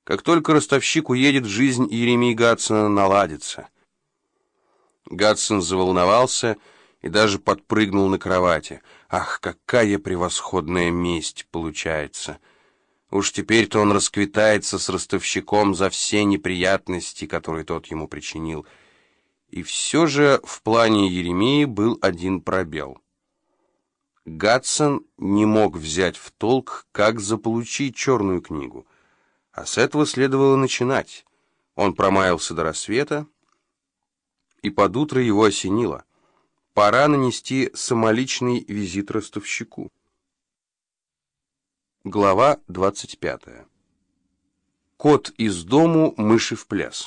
Как только ростовщик уедет, жизнь Иеремии Гадсона наладится. Гадсон заволновался и даже подпрыгнул на кровати. Ах, какая превосходная месть получается! Уж теперь-то он расквитается с ростовщиком за все неприятности, которые тот ему причинил. И все же в плане Иеремии был один пробел. Гадсон не мог взять в толк, как заполучить черную книгу. А с этого следовало начинать. Он промаялся до рассвета, и под утро его осенило. Пора нанести самоличный визит ростовщику. Глава 25. Кот из дому, мыши в пляс.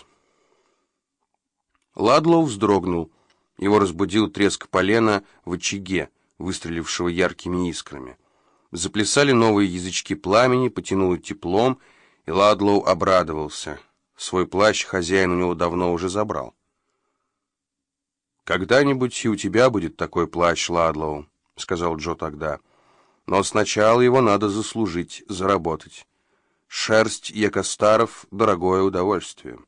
Ладлоу вздрогнул. Его разбудил треск полена в очаге, выстрелившего яркими искрами. Заплясали новые язычки пламени, потянуло теплом, и Ладлоу обрадовался. Свой плащ хозяин у него давно уже забрал. «Когда-нибудь и у тебя будет такой плащ, Ладлоу», — сказал Джо тогда. «Но сначала его надо заслужить, заработать. Шерсть якостаров — дорогое удовольствие».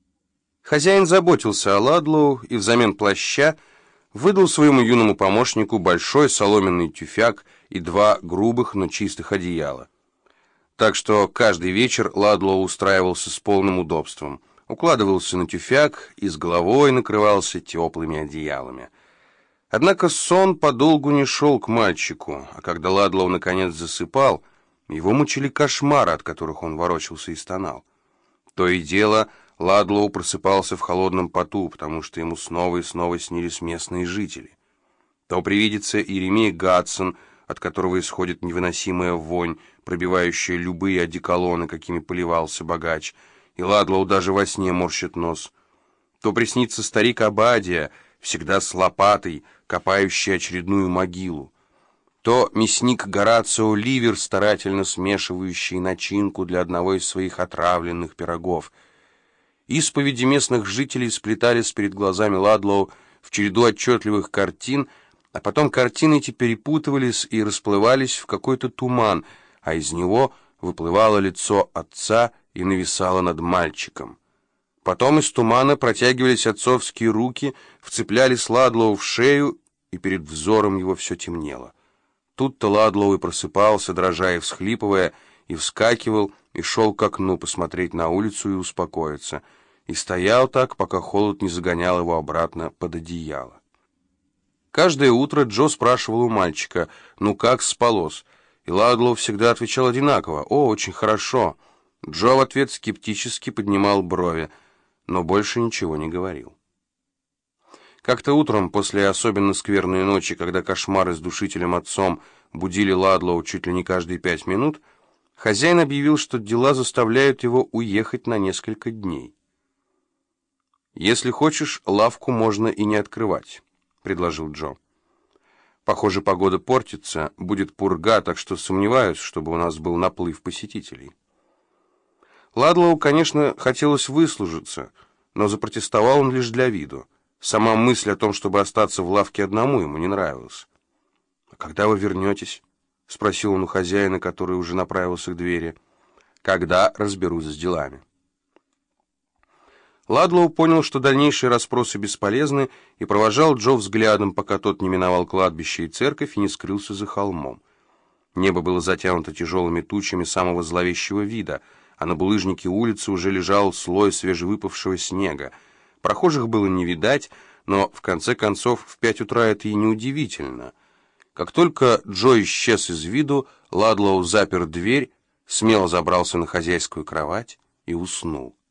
Хозяин заботился о Ладлоу и взамен плаща выдал своему юному помощнику большой соломенный тюфяк и 2 грубых, но чистых одеяла. Так что каждый вечер Ладлоу устраивался с полным удобством, укладывался на тюфяк и с головой накрывался теплыми одеялами. Однако сон подолгу не шел к мальчику, а когда Ладлоу наконец засыпал, его мучили кошмары, от которых он ворочался и стонал. То и дело Ладлоу просыпался в холодном поту, потому что ему снова и снова снились местные жители. То привидится Иеремия Гадсон, от которого исходит невыносимая вонь, пробивающая любые одеколоны, какими поливался богач, и Ладлоу даже во сне морщит нос. То приснится старик Обадия, всегда с лопатой, копающий очередную могилу. То мясник Горацио Ливер, старательно смешивающий начинку для одного из своих отравленных пирогов. Исповеди местных жителей сплетались перед глазами Ладлоу в череду отчетливых картин, а потом картины эти перепутывались и расплывались в какой-то туман, а из него выплывало лицо отца и нависало над мальчиком. Потом из тумана протягивались отцовские руки, вцеплялись Ладлоу в шею, и перед взором его все темнело. Тут-то Ладлоу и просыпался, дрожа и всхлипывая, и вскакивал, и шел к окну посмотреть на улицу и успокоиться, и стоял так, пока холод не загонял его обратно под одеяло. Каждое утро Джо спрашивал у мальчика, ну как спалось, и Ладлоу всегда отвечал одинаково, «О, очень хорошо». Джо в ответ скептически поднимал брови, но больше ничего не говорил. Как-то утром, после особенно скверной ночи, когда кошмары с душителем отцом будили Ладлоу чуть ли не каждые 5 минут, хозяин объявил, что дела заставляют его уехать на несколько дней. «Если хочешь, лавку можно и не открывать», — предложил Джо. «Похоже, погода портится, будет пурга, так что сомневаюсь, чтобы у нас был наплыв посетителей». Ладлоу, конечно, хотелось выслужиться, но запротестовал он лишь для виду. Сама мысль о том, чтобы остаться в лавке одному, ему не нравилась. «А когда вы вернетесь?» — спросил он у хозяина, который уже направился к двери. «Когда разберусь с делами». Ладлоу понял, что дальнейшие расспросы бесполезны, и провожал Джо взглядом, пока тот не миновал кладбище и церковь и не скрылся за холмом. Небо было затянуто тяжелыми тучами самого зловещего вида, а на булыжнике улицы уже лежал слой свежевыпавшего снега. Прохожих было не видать, но, в конце концов, в 5 утра это и неудивительно. Как только Джо исчез из виду, Ладлоу запер дверь, смело забрался на хозяйскую кровать и уснул.